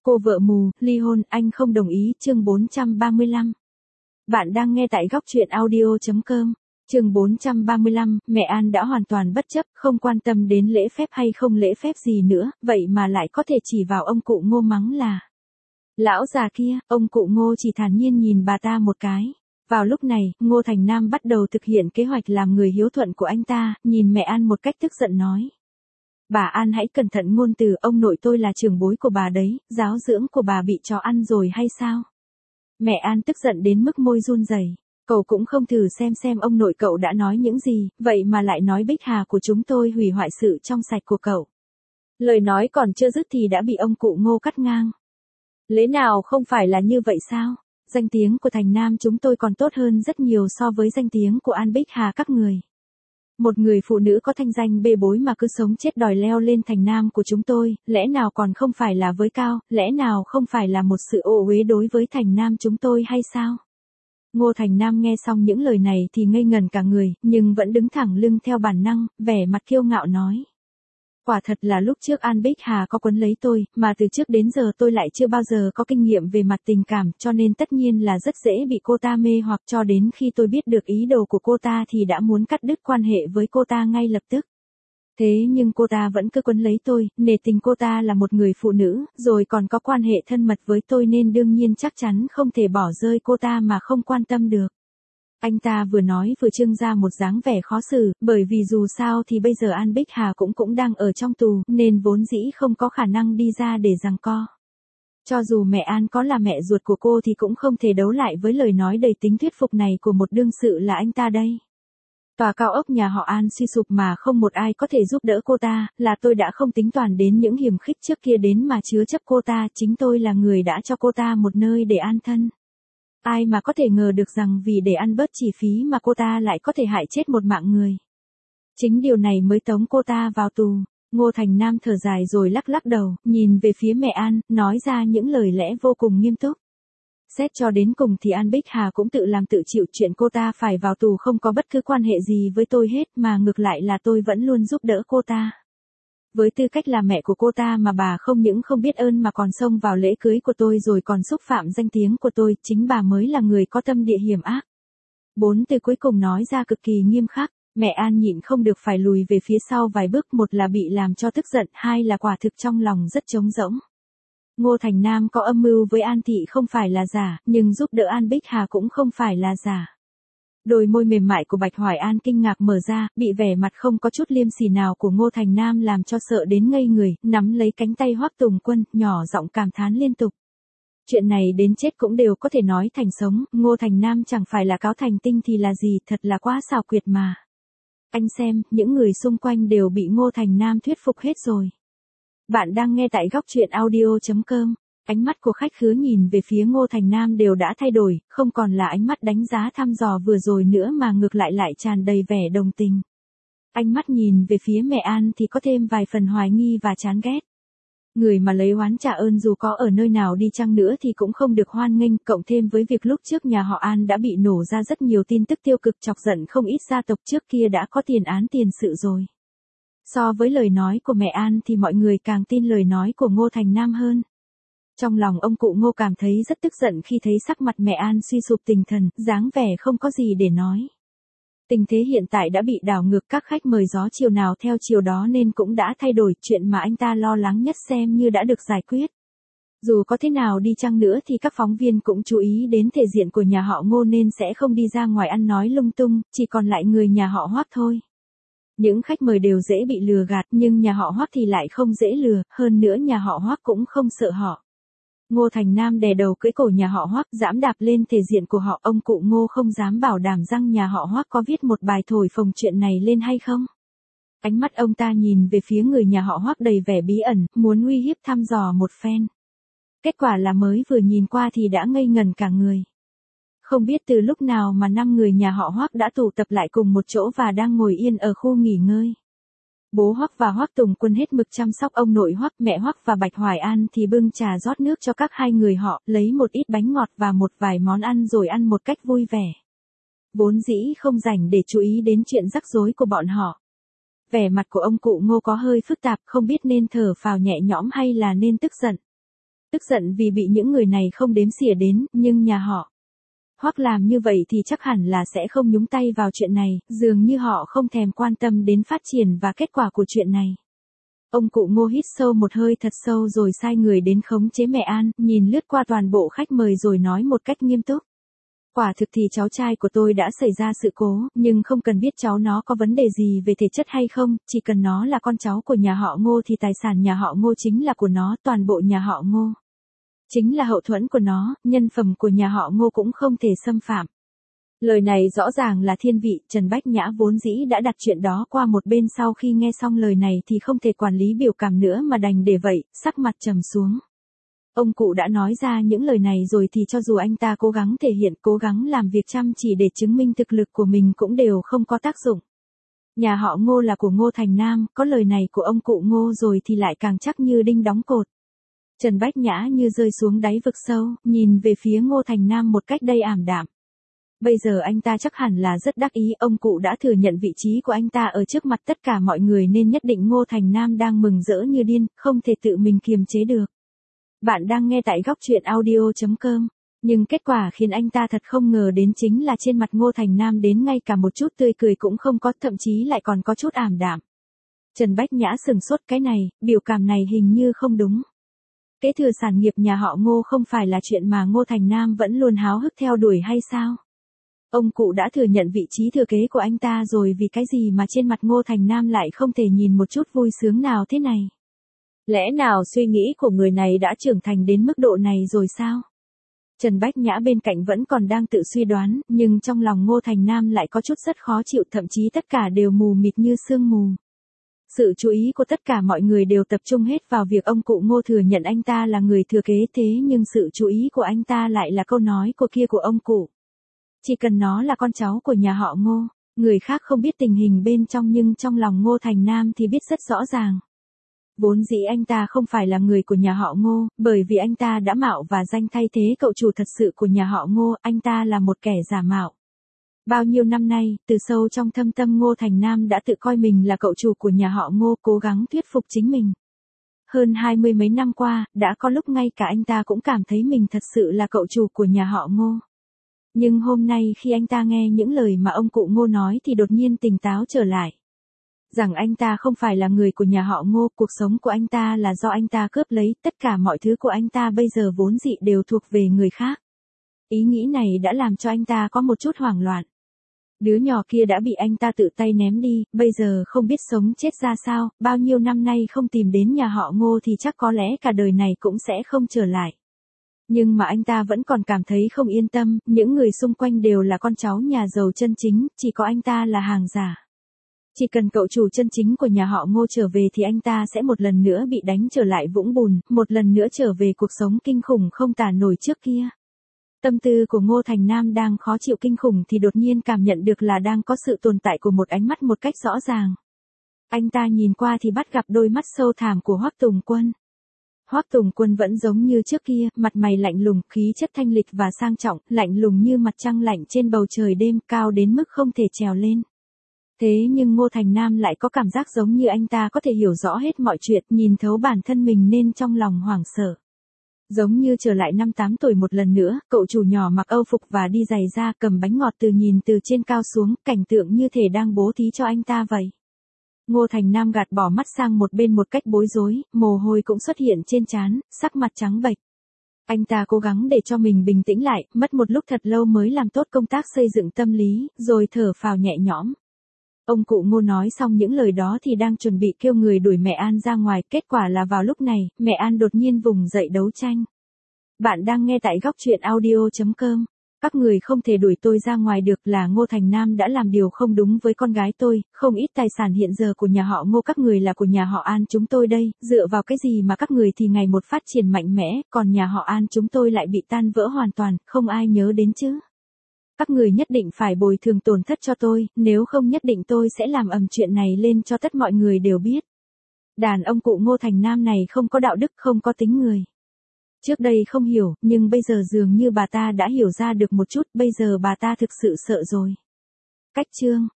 Cô vợ mù, ly hôn, anh không đồng ý, chương 435. Bạn đang nghe tại góc truyện audio.com. Chương 435, mẹ An đã hoàn toàn bất chấp, không quan tâm đến lễ phép hay không lễ phép gì nữa, vậy mà lại có thể chỉ vào ông cụ Ngô mắng là lão già kia. Ông cụ Ngô chỉ thản nhiên nhìn bà ta một cái. Vào lúc này, Ngô Thành Nam bắt đầu thực hiện kế hoạch làm người hiếu thuận của anh ta, nhìn mẹ An một cách tức giận nói. Bà An hãy cẩn thận ngôn từ, ông nội tôi là trưởng bối của bà đấy, giáo dưỡng của bà bị chó ăn rồi hay sao? Mẹ An tức giận đến mức môi run rẩy. Cậu cũng không thử xem ông nội cậu đã nói những gì, vậy mà lại nói Bích Hà của chúng tôi hủy hoại sự trong sạch của cậu. Lời nói còn chưa dứt thì đã bị ông cụ Ngô cắt ngang. Lẽ nào không phải là như vậy sao? Danh tiếng của Thành Nam chúng tôi còn tốt hơn rất nhiều so với danh tiếng của An Bích Hà các người. Một người phụ nữ có thanh danh bê bối mà cứ sống chết đòi leo lên Thành Nam của chúng tôi, lẽ nào còn không phải là với cao, lẽ nào không phải là một sự ô uế đối với Thành Nam chúng tôi hay sao? Ngô Thành Nam nghe xong những lời này thì ngây ngần cả người, nhưng vẫn đứng thẳng lưng theo bản năng, vẻ mặt kiêu ngạo nói. Quả thật là lúc trước An Bích Hà có quấn lấy tôi, mà từ trước đến giờ tôi lại chưa bao giờ có kinh nghiệm về mặt tình cảm, cho nên tất nhiên là rất dễ bị cô ta mê hoặc, cho đến khi tôi biết được ý đồ của cô ta thì đã muốn cắt đứt quan hệ với cô ta ngay lập tức. Thế nhưng cô ta vẫn cứ quấn lấy tôi, nể tình cô ta là một người phụ nữ, rồi còn có quan hệ thân mật với tôi nên đương nhiên chắc chắn không thể bỏ rơi cô ta mà không quan tâm được. Anh ta vừa nói vừa trưng ra một dáng vẻ khó xử, bởi vì dù sao thì bây giờ An Bích Hà cũng đang ở trong tù, nên vốn dĩ không có khả năng đi ra để giằng co. Cho dù mẹ An có là mẹ ruột của cô thì cũng không thể đấu lại với lời nói đầy tính thuyết phục này của một đương sự là anh ta đây. Tòa cao ốc nhà họ An suy sụp mà không một ai có thể giúp đỡ cô ta, là tôi đã không tính toán đến những hiểm khích trước kia đến mà chứa chấp cô ta, chính tôi là người đã cho cô ta một nơi để an thân. Ai mà có thể ngờ được rằng vì để ăn bớt chi phí mà cô ta lại có thể hại chết một mạng người. Chính điều này mới tống cô ta vào tù. Ngô Thành Nam thở dài rồi lắc lắc đầu, nhìn về phía mẹ An, nói ra những lời lẽ vô cùng nghiêm túc. Xét cho đến cùng thì An Bích Hà cũng tự làm tự chịu, chuyện cô ta phải vào tù không có bất cứ quan hệ gì với tôi hết, mà ngược lại là tôi vẫn luôn giúp đỡ cô ta. Với tư cách là mẹ của cô ta mà bà không những không biết ơn mà còn xông vào lễ cưới của tôi rồi còn xúc phạm danh tiếng của tôi, chính bà mới là người có tâm địa hiểm ác. 4 từ cuối cùng nói ra cực kỳ nghiêm khắc, mẹ An nhịn không được phải lùi về phía sau vài bước, một là bị làm cho tức giận, hai là quả thực trong lòng rất trống rỗng. Ngô Thành Nam có âm mưu với An Thị không phải là giả, nhưng giúp đỡ An Bích Hà cũng không phải là giả. Đôi môi mềm mại của Bạch Hoài An kinh ngạc mở ra, bị vẻ mặt không có chút liêm sỉ nào của Ngô Thành Nam làm cho sợ đến ngây người, nắm lấy cánh tay Hoắc Tùng Quân, nhỏ giọng cảm thán liên tục. Chuyện này đến chết cũng đều có thể nói thành sống, Ngô Thành Nam chẳng phải là cáo thành tinh thì là gì, thật là quá xảo quyệt mà. Anh xem, những người xung quanh đều bị Ngô Thành Nam thuyết phục hết rồi. Bạn đang nghe tại góc truyện audio.com. Ánh mắt của khách khứa nhìn về phía Ngô Thành Nam đều đã thay đổi, không còn là ánh mắt đánh giá thăm dò vừa rồi nữa mà ngược lại tràn đầy vẻ đồng tình. Ánh mắt nhìn về phía mẹ An thì có thêm vài phần hoài nghi và chán ghét. Người mà lấy oán trả ơn dù có ở nơi nào đi chăng nữa thì cũng không được hoan nghênh, cộng thêm với việc lúc trước nhà họ An đã bị nổ ra rất nhiều tin tức tiêu cực chọc giận không ít gia tộc trước kia đã có tiền án tiền sự rồi. So với lời nói của mẹ An thì mọi người càng tin lời nói của Ngô Thành Nam hơn. Trong lòng ông cụ Ngô cảm thấy rất tức giận khi thấy sắc mặt mẹ An suy sụp tinh thần, dáng vẻ không có gì để nói. Tình thế hiện tại đã bị đảo ngược, các khách mời gió chiều nào theo chiều đó nên cũng đã thay đổi, chuyện mà anh ta lo lắng nhất xem như đã được giải quyết. Dù có thế nào đi chăng nữa thì các phóng viên cũng chú ý đến thể diện của nhà họ Ngô nên sẽ không đi ra ngoài ăn nói lung tung, chỉ còn lại người nhà họ Hoắc thôi. Những khách mời đều dễ bị lừa gạt nhưng nhà họ Hoắc thì lại không dễ lừa, hơn nữa nhà họ Hoắc cũng không sợ họ. Ngô Thành Nam đè đầu cưỡi cổ nhà họ Hoắc, giẫm đạp lên thể diện của họ, ông cụ Ngô không dám bảo đảm rằng nhà họ Hoắc có viết một bài thổi phồng chuyện này lên hay không. Ánh mắt ông ta nhìn về phía người nhà họ Hoắc đầy vẻ bí ẩn, muốn uy hiếp thăm dò một phen. Kết quả là mới vừa nhìn qua thì đã ngây ngần cả người. Không biết từ lúc nào mà 5 người nhà họ Hoắc đã tụ tập lại cùng một chỗ và đang ngồi yên ở khu nghỉ ngơi. Bố Hoắc và Hoắc Tùng Quân hết mực chăm sóc ông nội Hoắc, mẹ Hoắc và Bạch Hoài An thì bưng trà rót nước cho các hai người họ, lấy một ít bánh ngọt và một vài món ăn rồi ăn một cách vui vẻ. Vốn dĩ không rảnh để chú ý đến chuyện rắc rối của bọn họ. Vẻ mặt của ông cụ Ngô có hơi phức tạp, không biết nên thở phào nhẹ nhõm hay là nên tức giận. Tức giận vì bị những người này không đếm xỉa đến, nhưng nhà họ Hoắc làm như vậy thì chắc hẳn là sẽ không nhúng tay vào chuyện này, dường như họ không thèm quan tâm đến phát triển và kết quả của chuyện này. Ông cụ Ngô hít sâu một hơi thật sâu rồi sai người đến khống chế mẹ An, nhìn lướt qua toàn bộ khách mời rồi nói một cách nghiêm túc. Quả thực thì cháu trai của tôi đã xảy ra sự cố, nhưng không cần biết cháu nó có vấn đề gì về thể chất hay không, chỉ cần nó là con cháu của nhà họ Ngô thì tài sản nhà họ Ngô chính là của nó, toàn bộ nhà họ Ngô chính là hậu thuẫn của nó, nhân phẩm của nhà họ Ngô cũng không thể xâm phạm. Lời này rõ ràng là thiên vị, Trần Bách Nhã vốn dĩ đã đặt chuyện đó qua một bên, sau khi nghe xong lời này thì không thể quản lý biểu cảm nữa mà đành để vậy, sắc mặt trầm xuống. Ông cụ đã nói ra những lời này rồi thì cho dù anh ta cố gắng thể hiện, cố gắng làm việc chăm chỉ để chứng minh thực lực của mình cũng đều không có tác dụng. Nhà họ Ngô là của Ngô Thành Nam, có lời này của ông cụ Ngô rồi thì lại càng chắc như đinh đóng cột. Trần Bách Nhã như rơi xuống đáy vực sâu, nhìn về phía Ngô Thành Nam một cách đầy ảm đạm. Bây giờ anh ta chắc hẳn là rất đắc ý, ông cụ đã thừa nhận vị trí của anh ta ở trước mặt tất cả mọi người nên nhất định Ngô Thành Nam đang mừng rỡ như điên, không thể tự mình kiềm chế được. Bạn đang nghe tại góc truyện audio.com. Nhưng kết quả khiến anh ta thật không ngờ đến chính là trên mặt Ngô Thành Nam đến ngay cả một chút tươi cười cũng không có, thậm chí lại còn có chút ảm đạm. Trần Bách Nhã sừng sốt, cái này, biểu cảm này hình như không đúng. Kế thừa sản nghiệp nhà họ Ngô không phải là chuyện mà Ngô Thành Nam vẫn luôn háo hức theo đuổi hay sao? Ông cụ đã thừa nhận vị trí thừa kế của anh ta rồi, vì cái gì mà trên mặt Ngô Thành Nam lại không thể nhìn một chút vui sướng nào thế này? Lẽ nào suy nghĩ của người này đã trưởng thành đến mức độ này rồi sao? Trần Bách Nhã bên cạnh vẫn còn đang tự suy đoán, nhưng trong lòng Ngô Thành Nam lại có chút rất khó chịu, thậm chí tất cả đều mù mịt như sương mù. Sự chú ý của tất cả mọi người đều tập trung hết vào việc ông cụ Ngô thừa nhận anh ta là người thừa kế, thế nhưng sự chú ý của anh ta lại là câu nói của ông cụ. Chỉ cần nó là con cháu của nhà họ Ngô, người khác không biết tình hình bên trong nhưng trong lòng Ngô Thành Nam thì biết rất rõ ràng. Vốn dĩ anh ta không phải là người của nhà họ Ngô, bởi vì anh ta đã mạo và danh thay thế cậu chủ thật sự của nhà họ Ngô, anh ta là một kẻ giả mạo. Bao nhiêu năm nay, từ sâu trong thâm tâm Ngô Thành Nam đã tự coi mình là cậu chủ của nhà họ Ngô, cố gắng thuyết phục chính mình. Hơn 20 mấy năm qua, đã có lúc ngay cả anh ta cũng cảm thấy mình thật sự là cậu chủ của nhà họ Ngô. Nhưng hôm nay khi anh ta nghe những lời mà ông cụ Ngô nói thì đột nhiên tỉnh táo trở lại. Rằng anh ta không phải là người của nhà họ Ngô, cuộc sống của anh ta là do anh ta cướp lấy, tất cả mọi thứ của anh ta bây giờ vốn dĩ đều thuộc về người khác. Ý nghĩ này đã làm cho anh ta có một chút hoảng loạn. Đứa nhỏ kia đã bị anh ta tự tay ném đi, bây giờ không biết sống chết ra sao, bao nhiêu năm nay không tìm đến nhà họ Ngô thì chắc có lẽ cả đời này cũng sẽ không trở lại. Nhưng mà anh ta vẫn còn cảm thấy không yên tâm, những người xung quanh đều là con cháu nhà giàu chân chính, chỉ có anh ta là hàng giả. Chỉ cần cậu chủ chân chính của nhà họ Ngô trở về thì anh ta sẽ một lần nữa bị đánh trở lại vũng bùn, một lần nữa trở về cuộc sống kinh khủng không tả nổi trước kia. Tâm tư của Ngô Thành Nam đang khó chịu kinh khủng thì đột nhiên cảm nhận được là đang có sự tồn tại của một ánh mắt một cách rõ ràng. Anh ta nhìn qua thì bắt gặp đôi mắt sâu thẳm của Hoắc Tùng Quân. Hoắc Tùng Quân vẫn giống như trước kia, mặt mày lạnh lùng, khí chất thanh lịch và sang trọng, lạnh lùng như mặt trăng lạnh trên bầu trời đêm, cao đến mức không thể trèo lên. Thế nhưng Ngô Thành Nam lại có cảm giác giống như anh ta có thể hiểu rõ hết mọi chuyện, nhìn thấu bản thân mình nên trong lòng hoảng sợ. Giống như trở lại năm 8 tuổi một lần nữa, cậu chủ nhỏ mặc âu phục và đi giày da, cầm bánh ngọt nhìn từ trên cao xuống, cảnh tượng như thể đang bố thí cho anh ta vậy. Ngô Thành Nam gạt bỏ mắt sang một bên một cách bối rối, mồ hôi cũng xuất hiện trên trán, sắc mặt trắng bệch. Anh ta cố gắng để cho mình bình tĩnh lại, mất một lúc thật lâu mới làm tốt công tác xây dựng tâm lý, rồi thở phào nhẹ nhõm. Ông cụ Ngô nói xong những lời đó thì đang chuẩn bị kêu người đuổi mẹ An ra ngoài, kết quả là vào lúc này, mẹ An đột nhiên vùng dậy đấu tranh. Bạn đang nghe tại góc truyện audio.com. Các người không thể đuổi tôi ra ngoài được, là Ngô Thành Nam đã làm điều không đúng với con gái tôi, không ít tài sản hiện giờ của nhà họ Ngô các người là của nhà họ An chúng tôi đây, dựa vào cái gì mà các người thì ngày một phát triển mạnh mẽ, còn nhà họ An chúng tôi lại bị tan vỡ hoàn toàn, không ai nhớ đến chứ. Các người nhất định phải bồi thường tổn thất cho tôi, nếu không nhất định tôi sẽ làm ầm chuyện này lên cho tất mọi người đều biết. Đàn ông cụ Ngô Thành Nam này không có đạo đức, không có tính người. Trước đây không hiểu, nhưng bây giờ dường như bà ta đã hiểu ra được một chút, bây giờ bà ta thực sự sợ rồi. Cách chương